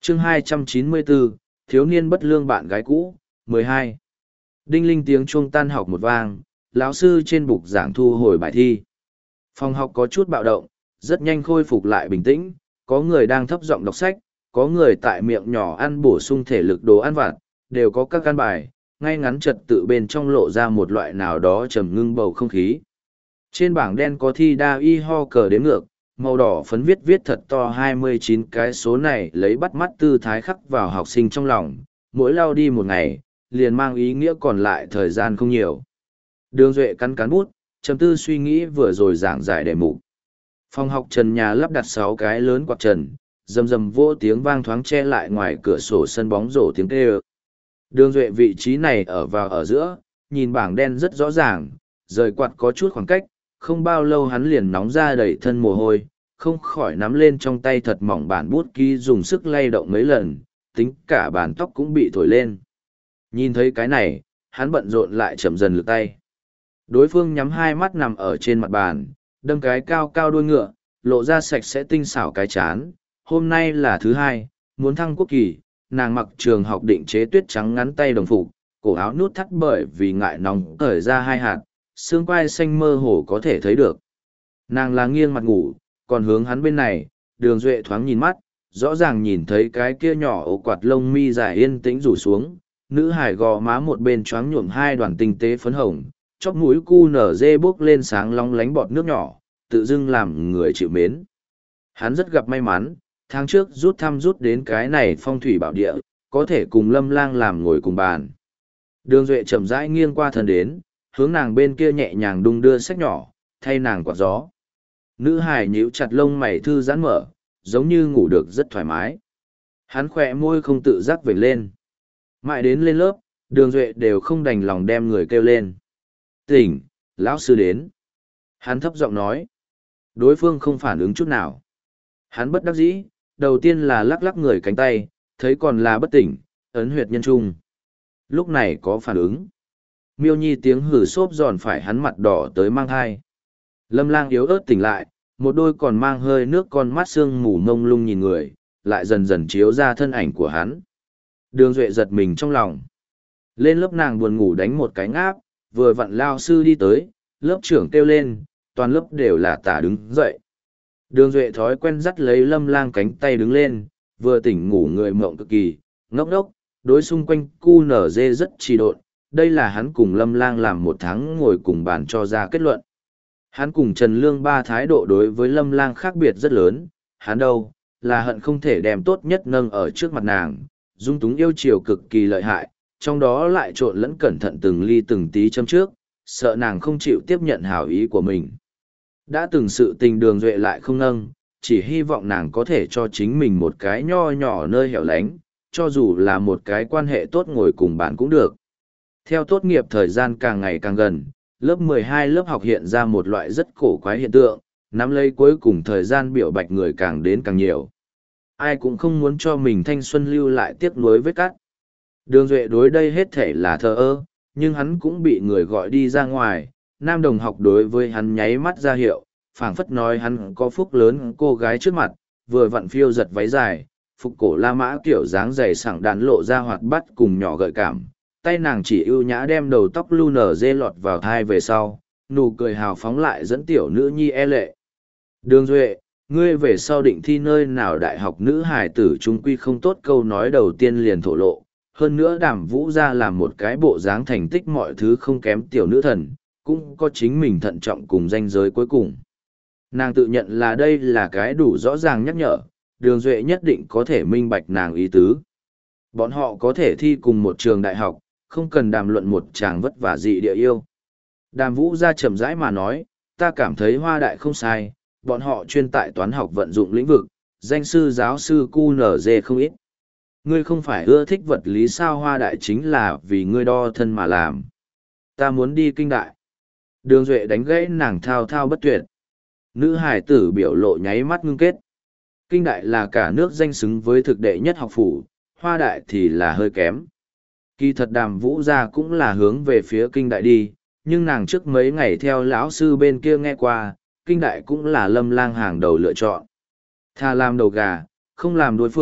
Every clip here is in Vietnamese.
chương 294, thiếu niên bất lương bạn gái cũ, 12. Đinh linh tiếng chuông tan học một vang, lão sư trên bục giảng thu hồi bài thi. Phòng học có chút bạo động, rất nhanh khôi phục lại bình tĩnh, có người đang thấp giọng đọc sách, có người tại miệng nhỏ ăn bổ sung thể lực đồ ăn vặt, đều có các căn bài, ngay ngắn trật tự bên trong lộ ra một loại nào đó trầm ngưng bầu không khí. Trên bảng đen có thi đa y ho cờ đếm ngược, màu đỏ phấn viết thật to 29 cái số này lấy bắt mắt tư thái khắc vào học sinh trong lòng, mỗi lao đi một ngày, liền mang ý nghĩa còn lại thời gian không nhiều. Đường Duệ cắn cắn bút, trầm tư suy nghĩ vừa rồi giảng giải đề mục. Phòng học trần nhà lắp đặt 6 cái lớn quạt trần, rầm rầm vô tiếng vang thoáng che lại ngoài cửa sổ sân bóng rổ tiếng kêu. Đường Duệ vị trí này ở vào ở giữa, nhìn bảng đen rất rõ ràng, rời quạt có chút khoảng cách, không bao lâu hắn liền nóng ra đầy thân mồ hôi, không khỏi nắm lên trong tay thật mỏng bản bút ký dùng sức lay động mấy lần, tính cả bàn tóc cũng bị thổi lên. Nhìn thấy cái này, hắn bận rộn lại chậm dần lực tay. Đối phương nhắm hai mắt nằm ở trên mặt bàn, đâm cái cao cao đuôi ngựa, lộ ra sạch sẽ tinh xảo cái chán. Hôm nay là thứ hai, muốn thăng quốc kỳ, nàng mặc trường học định chế tuyết trắng ngắn tay đồng phục, cổ áo nút thắt bởi vì ngại nóng cởi ra hai hạt, xương quai xanh mơ hồ có thể thấy được. Nàng là nghiêng mặt ngủ, còn hướng hắn bên này, Đường Duệ thoáng nhìn mắt, rõ ràng nhìn thấy cái kia nhỏ ổ quạt lông mi dài yên tĩnh rủ xuống, nữ hải gò má một bên choáng nhuộm hai đoàn tinh tế phấn hồng, chóp mũi cu nở dê bước lên sáng long lánh bọt nước nhỏ, tự dưng làm người chịu mến. Hắn rất gặp may mắn, tháng trước rút đến cái này phong thủy bảo địa, có thể cùng Lâm Lang làm ngồi cùng bàn. Đường Duệ chậm rãi nghiêng qua thân đến, hướng nàng bên kia nhẹ nhàng đung đưa sách nhỏ, thay nàng quạt gió. Nữ hải nhíu chặt lông mày thư giãn mở, giống như ngủ được rất thoải mái. Hắn khỏe môi không tự giác vểnh lên. Mãi đến lên lớp, Đường Duệ đều không đành lòng đem người kêu lên. Tỉnh, lão sư đến. Hắn thấp giọng nói. Đối phương không phản ứng chút nào. Hắn bất đắc dĩ, đầu tiên là lắc lắc người cánh tay, thấy còn là bất tỉnh, ấn huyệt nhân trung. Lúc này có phản ứng. Miêu Nhi tiếng hử xốp giòn phải hắn mặt đỏ tới mang thai. Lâm Lang yếu ớt tỉnh lại, một đôi còn mang hơi nước con mắt sương mù mông lung nhìn người, lại dần dần chiếu ra thân ảnh của hắn. Đường Duệ giật mình trong lòng. Lên lớp nàng buồn ngủ đánh một cái ngáp, vừa vặn lao sư đi tới, lớp trưởng kêu lên, toàn lớp đều là tả đứng dậy. Đường Duệ thói quen dắt lấy Lâm Lang cánh tay đứng lên, vừa tỉnh ngủ người mộng cực kỳ, ngốc đốc, đối xung quanh cu nở dê rất trì độn. Đây là hắn cùng Lâm Lang làm một tháng ngồi cùng bàn cho ra kết luận. Hắn cùng Trần Lương Ba thái độ đối với Lâm Lang khác biệt rất lớn, hắn đâu, là hận không thể đem tốt nhất nâng ở trước mặt nàng, dung túng yêu chiều cực kỳ lợi hại, trong đó lại trộn lẫn cẩn thận từng ly từng tí châm trước, sợ nàng không chịu tiếp nhận hảo ý của mình. Đã từng sự tình Đường Duệ lại không nâng, chỉ hy vọng nàng có thể cho chính mình một cái nho nhỏ nơi hẻo lánh, cho dù là một cái quan hệ tốt ngồi cùng bạn cũng được. Theo tốt nghiệp thời gian càng ngày càng gần, lớp 12 lớp học hiện ra một loại rất cổ quái hiện tượng, nắm lấy cuối cùng thời gian biểu bạch người càng đến càng nhiều. Ai cũng không muốn cho mình thanh xuân lưu lại tiếc nuối vết cắt. Đường Duệ đối đây hết thể là thờ ơ, nhưng hắn cũng bị người gọi đi ra ngoài, nam đồng học đối với hắn nháy mắt ra hiệu, phảng phất nói hắn có phúc lớn cô gái trước mặt, vừa vặn phiêu giật váy dài, phục cổ La Mã kiểu dáng dày sảng đàn lộ ra hoạt bát cùng nhỏ gợi cảm. Tay nàng chỉ ưu nhã đem đầu tóc lu nở dê lọt vào thai về sau, nụ cười hào phóng lại dẫn tiểu nữ nhi e lệ. Đường Duệ, ngươi về sau định thi nơi nào đại học nữ hài tử trung quy không tốt câu nói đầu tiên liền thổ lộ. Hơn nữa Đàm Vũ ra làm một cái bộ dáng thành tích mọi thứ không kém tiểu nữ thần, cũng có chính mình thận trọng cùng danh giới cuối cùng. Nàng tự nhận là đây là cái đủ rõ ràng nhắc nhở, Đường Duệ nhất định có thể minh bạch nàng ý tứ. Bọn họ có thể thi cùng một trường đại học, không cần đàm luận một chàng vất vả dị địa yêu. Đàm Vũ ra chậm rãi mà nói, ta cảm thấy Hoa Đại không sai, bọn họ chuyên tại toán học vận dụng lĩnh vực, danh sư giáo sư QNZ không ít. Ngươi không phải ưa thích vật lý sao? Hoa Đại chính là vì ngươi đo thân mà làm. Ta muốn đi kinh đại. Đường Duệ đánh gãy nàng thao thao bất tuyệt. Nữ hải tử biểu lộ nháy mắt ngưng kết. Kinh đại là cả nước danh xứng với thực đệ nhất học phủ, Hoa Đại thì là hơi kém. Kỳ thật Đàm Vũ gia cũng là hướng về phía kinh đại đi, nhưng nàng trước mấy ngày theo lão sư bên kia nghe qua, kinh đại cũng là Lâm Lang hàng đầu lựa chọn. Thà làm đầu gà, không làm đuôi phượng,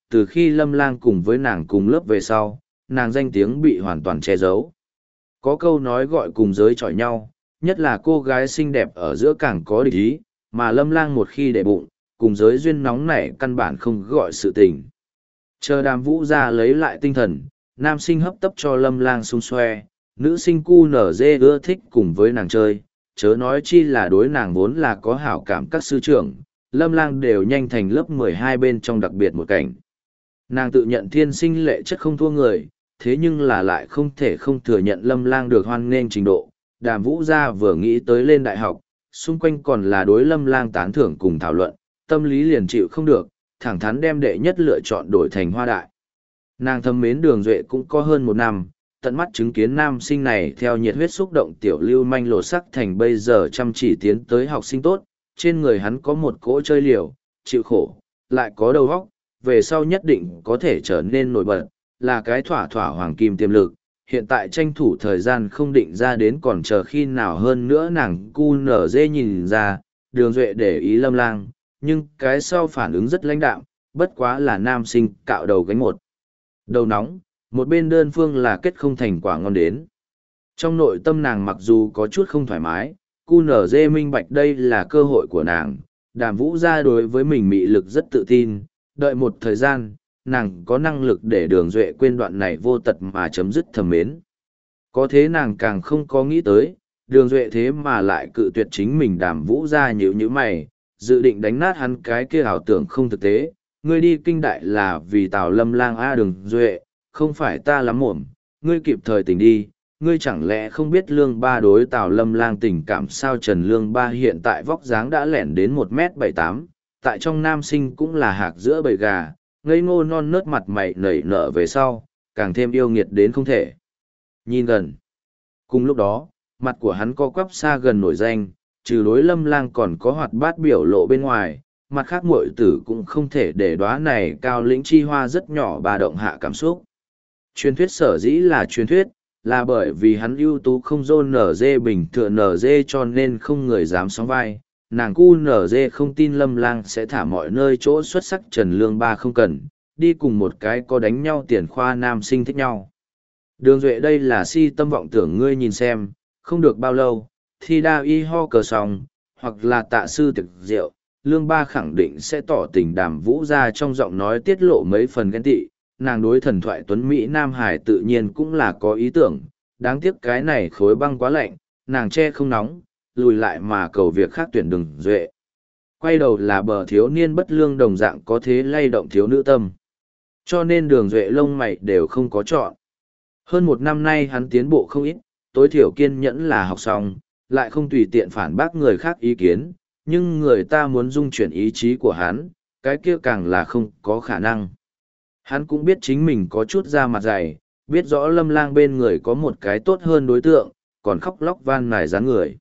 từ khi Lâm Lang cùng với nàng cùng lớp về sau, nàng danh tiếng bị hoàn toàn che giấu. Có câu nói gọi cùng giới chọi nhau, nhất là cô gái xinh đẹp ở giữa càng có địch ý, mà Lâm Lang một khi để bụng, cùng giới duyên nóng nảy căn bản không gọi sự tình. Chờ Đàm Vũ ra lấy lại tinh thần, nam sinh hấp tấp cho Lâm Lang xung xoe, nữ sinh cu nở dê ưa thích cùng với nàng chơi, chớ nói chi là đối nàng vốn là có hảo cảm các sư trưởng, Lâm Lang đều nhanh thành lớp 12 bên trong đặc biệt một cảnh. Nàng tự nhận thiên sinh lệ chất không thua người, thế nhưng là lại không thể không thừa nhận Lâm Lang được hoan nghênh trình độ. Đàm Vũ gia vừa nghĩ tới lên đại học, xung quanh còn là đối Lâm Lang tán thưởng cùng thảo luận, tâm lý liền chịu không được, thẳng thắn đem đệ nhất lựa chọn đổi thành Hoa Đại. Nàng thâm mến Đường Duệ cũng có hơn 1 năm, tận mắt chứng kiến nam sinh này theo nhiệt huyết xúc động tiểu lưu manh lột sắc thành bây giờ chăm chỉ tiến tới học sinh tốt, trên người hắn có một cỗ chơi liều, chịu khổ, lại có đầu óc, về sau nhất định có thể trở nên nổi bật, là cái thỏa thỏa hoàng kim tiềm lực. Hiện tại tranh thủ thời gian không định ra đến còn chờ khi nào hơn nữa nàng cu nở dê nhìn ra, Đường Duệ để ý Lâm Lang, nhưng cái sau phản ứng rất lãnh đạm, bất quá là nam sinh cạo đầu gánh một. Đầu nóng, một bên đơn phương là kết không thành quả ngon đến. Trong nội tâm nàng mặc dù có chút không thoải mái, cu nở dê minh bạch đây là cơ hội của nàng, Đàm Vũ gia đối với mình mị lực rất tự tin, đợi một thời gian, nàng có năng lực để Đường Duệ quên đoạn này vô tật mà chấm dứt thầm mến. Có thế nàng càng không có nghĩ tới, Đường Duệ thế mà lại cự tuyệt chính mình. Đàm Vũ gia nhíu nhíu mày, dự định đánh nát hắn cái kia ảo tưởng không thực tế. Ngươi đi kinh đại là vì Tào Lâm Lang a Đường Duệ, không phải ta lắm mồm, ngươi kịp thời tỉnh đi. Ngươi chẳng lẽ không biết Lương Ba đối Tào Lâm Lang tình cảm sao? Trần Lương Ba hiện tại vóc dáng đã lẻn đến 1m78, tại trong nam sinh cũng là hạc giữa bầy gà, ngây ngô non nớt mặt mày nảy nở về sau, càng thêm yêu nghiệt đến không thể nhìn gần. Cùng lúc đó, mặt của hắn co quắp xa gần nổi danh, trừ đối Lâm Lang còn có hoạt bát biểu lộ bên ngoài, mặt khác muội tử cũng không thể để đóa này cao lĩnh chi hoa rất nhỏ bà động hạ cảm xúc. Truyền thuyết sở dĩ là truyền thuyết, là bởi vì hắn ưu tú không dôn nở dê bình thường nở dê cho nên không người dám sóng vai. Nàng cu nở dê không tin Lâm Lang sẽ thả mọi nơi chỗ xuất sắc Trần Lương Ba không cần, đi cùng một cái có đánh nhau tiền khoa nam sinh thích nhau. Đường Duệ đây là si tâm vọng tưởng, ngươi nhìn xem, không được bao lâu, thi đa y ho cờ xong, hoặc là tạ sư tiệc rượu, Lương Ba khẳng định sẽ tỏ tình. Đàm Vũ ra trong giọng nói tiết lộ mấy phần ghen tị, nàng đối thần thoại tuấn Mỹ Nam Hải tự nhiên cũng là có ý tưởng, đáng tiếc cái này khối băng quá lạnh, nàng che không nóng, lùi lại mà cầu việc khác tuyển Đường Duệ. Quay đầu là bờ thiếu niên bất lương đồng dạng có thế lay động thiếu nữ tâm. Cho nên Đường Duệ lông mày đều không có chọn. Hơn 1 năm nay hắn tiến bộ không ít, tối thiểu kiên nhẫn là học xong, lại không tùy tiện phản bác người khác ý kiến, nhưng người ta muốn dung chuyển ý chí của hắn, cái kia càng là không có khả năng. Hắn cũng biết chính mình có chút da mặt dày, biết rõ Lâm Lang bên người có một cái tốt hơn đối tượng, còn khóc lóc van nài dáng người.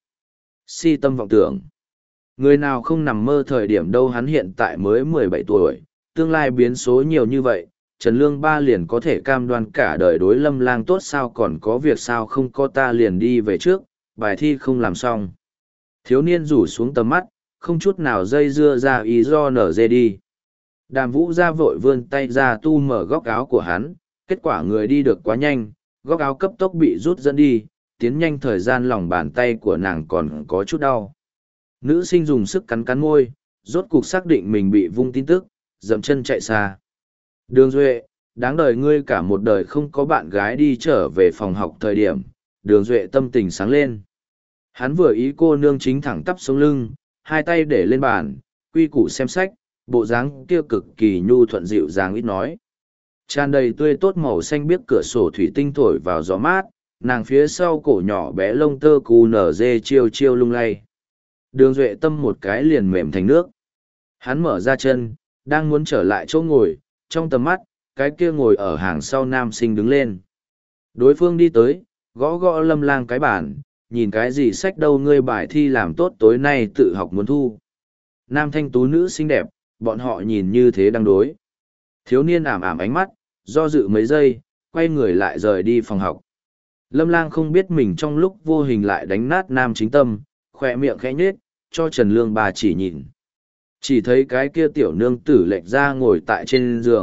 Si tâm vọng tưởng. Người nào không nằm mơ thời điểm đâu, hắn hiện tại mới 17 tuổi, tương lai biến số nhiều như vậy, Trần Lương Ba liền có thể cam đoan cả đời đối Lâm Lang tốt sao? Còn có việc sao không có, ta liền đi về trước, bài thi không làm xong. Thiếu niên rủ xuống tầm mắt, không chút nào dây dưa ra ý do nở dê đi. Đàm Vũ ra vội vươn tay ra tu mở góc áo của hắn, kết quả người đi được quá nhanh, góc áo cấp tốc bị rút dẫn đi, tiến nhanh thời gian lòng bàn tay của nàng còn có chút đau. Nữ sinh dùng sức cắn cắn môi, rốt cục xác định mình bị vung tin tức, dậm chân chạy xa. Đường Duệ, đáng đời ngươi cả một đời không có bạn gái. đi trở về phòng học thời điểm, Đường Duệ tâm tình sáng lên. Hắn vừa ý cô nương chính thẳng tắp sống lưng, hai tay để lên bàn, quy củ xem sách, bộ dáng kia cực kỳ nhu thuận dịu dàng ít nói. Tràn đầy tươi tốt màu xanh biếc cửa sổ thủy tinh thổi vào gió mát, nàng phía sau cổ nhỏ bé lông tơ cù nở dê chiêu chiêu lung lay. Đường Duệ tâm một cái liền mềm thành nước. Hắn mở ra chân, đang muốn trở lại chỗ ngồi, trong tầm mắt, cái kia ngồi ở hàng sau nam sinh đứng lên. Đối phương đi tới, gõ gõ Lâm Lang cái bàn, nhìn cái gì sách đâu, ngươi bài thi làm tốt tối nay tự học muốn thu. Nam thanh tú nữ xinh đẹp, bọn họ nhìn như thế đang đối. Thiếu niên ảm ảm ánh mắt, do dự mấy giây, quay người lại rời đi phòng học. Lâm Lang không biết mình trong lúc vô hình lại đánh nát nam chính tâm, khỏe miệng khẽ nhếch, cho Trần Lương Ba chỉ nhìn. Chỉ thấy cái kia tiểu nương tử lệch ra ngồi tại trên giường,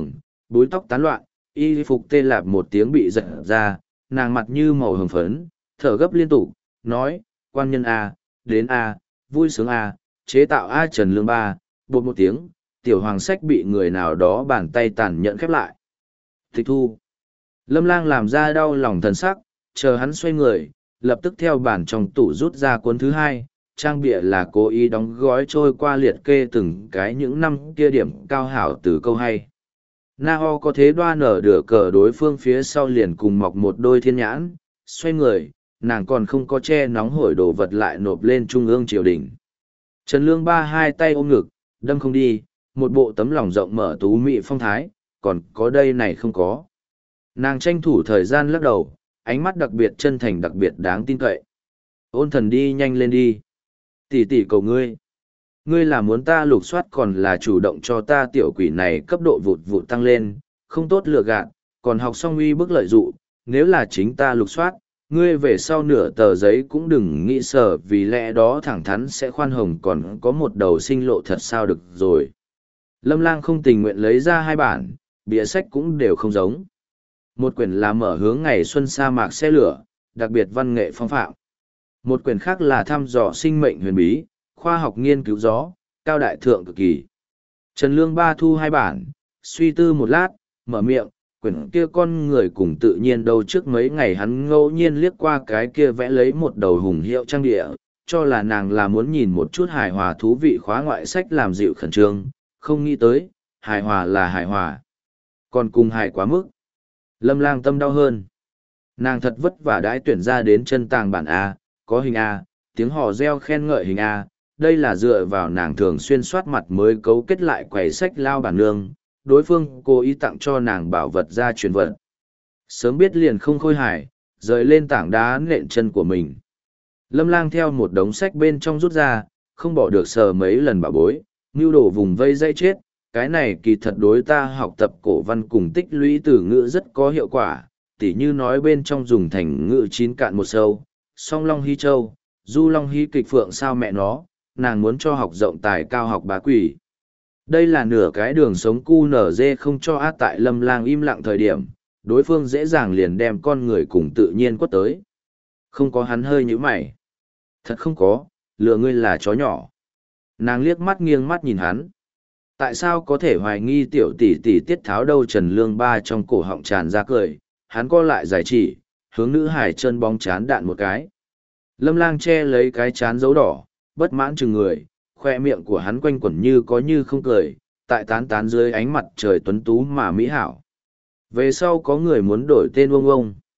búi tóc tán loạn, y phục tê lạp một tiếng bị giật ra, nàng mặt như màu hồng phấn, thở gấp liên tục, nói, quan nhân A, đến A, vui sướng A, chế tạo A Trần Lương Ba, bột một tiếng, tiểu hoàng sách bị người nào đó bàn tay tàn nhẫn khép lại. Tịch thu. Lâm Lang làm ra đau lòng thần sắc, chờ hắn xoay người, lập tức theo bản trong tủ rút ra cuốn thứ hai, trang bìa là cố ý đóng gói trôi qua liệt kê từng cái những năm kia điểm cao hảo từ câu hay. Na Ho có thế đoan ở đửa cờ đối phương phía sau liền cùng mọc một đôi thiên nhãn, xoay người, nàng còn không có che nóng hổi đồ vật lại nộp lên trung ương triều đình. Trần Lương Ba hai tay ôm ngực, đâm không đi, một bộ tấm lòng rộng mở tú mị phong thái, còn có đây này không có. Nàng tranh thủ thời gian lắc đầu, ánh mắt đặc biệt chân thành đặc biệt đáng tin cậy. Ôn thần đi nhanh lên đi. Tỷ tỷ cầu ngươi. Ngươi là muốn ta lục soát còn là chủ động cho ta tiểu quỷ này cấp độ vụt vụt tăng lên, không tốt lừa gạt, còn học xong uy bức lợi dụ, nếu là chính ta lục soát, ngươi về sau nửa tờ giấy cũng đừng nghĩ sở vì lẽ đó thẳng thắn sẽ khoan hồng còn có một đầu sinh lộ thật sao được rồi. Lâm Lang không tình nguyện lấy ra hai bản, bìa sách cũng đều không giống. Một quyển là mở hướng ngày xuân sa mạc xe lửa, đặc biệt văn nghệ phong phạm. Một quyển khác là thăm dò sinh mệnh huyền bí, khoa học nghiên cứu gió, cao đại thượng cực kỳ. Trần Lương Ba thu hai bản, suy tư một lát, mở miệng, quyển kia con người cùng tự nhiên đâu trước mấy ngày hắn ngẫu nhiên liếc qua cái kia vẽ lấy một đầu hùng hiệu trang địa, cho là nàng là muốn nhìn một chút hài hòa thú vị khóa ngoại sách làm dịu khẩn trương, không nghĩ tới, hài hòa là hài hòa. Còn cùng hài quá mức. Lâm Lang tâm đau hơn. Nàng thật vất vả đãi tuyển ra đến chân tàng bản A, có hình A, tiếng hò reo khen ngợi hình A, đây là dựa vào nàng thường xuyên soát mặt mới cấu kết lại quầy sách lao bản nương, đối phương cố ý tặng cho nàng bảo vật ra truyền vật. Sớm biết liền không khôi hài, rời lên tảng đá nện chân của mình. Lâm Lang theo một đống sách bên trong rút ra, không bỏ được sờ mấy lần bảo bối, mưu đồ vùng vây dây chết, cái này kỳ thật đối ta học tập cổ văn cùng tích lũy từ ngữ rất có hiệu quả, tỉ như nói bên trong dùng thành ngữ chín cạn một sâu, song long hy châu, du long hy kịch phượng sao mẹ nó, nàng muốn cho học rộng tài cao học bá quỷ. Đây là nửa cái đường sống cu nở dê không cho át tại Lâm Lang im lặng thời điểm, đối phương dễ dàng liền đem con người cùng tự nhiên quất tới. Không có hắn hơi như mày. Thật không có, lừa ngươi là chó nhỏ. Nàng liếc mắt nghiêng mắt nhìn hắn. Tại sao có thể hoài nghi tiểu tỷ tỷ tiết tháo đâu? Trần Lương Ba trong cổ họng tràn ra cười, hắn co lại giải chỉ, hướng nữ hải chân bóng chán đạn một cái. Lâm Lang che lấy cái chán dấu đỏ, bất mãn chừng người, khoe miệng của hắn quanh quẩn như có như không cười, tại tán tán dưới ánh mặt trời tuấn tú mà mỹ hảo. Về sau có người muốn đổi tên ông,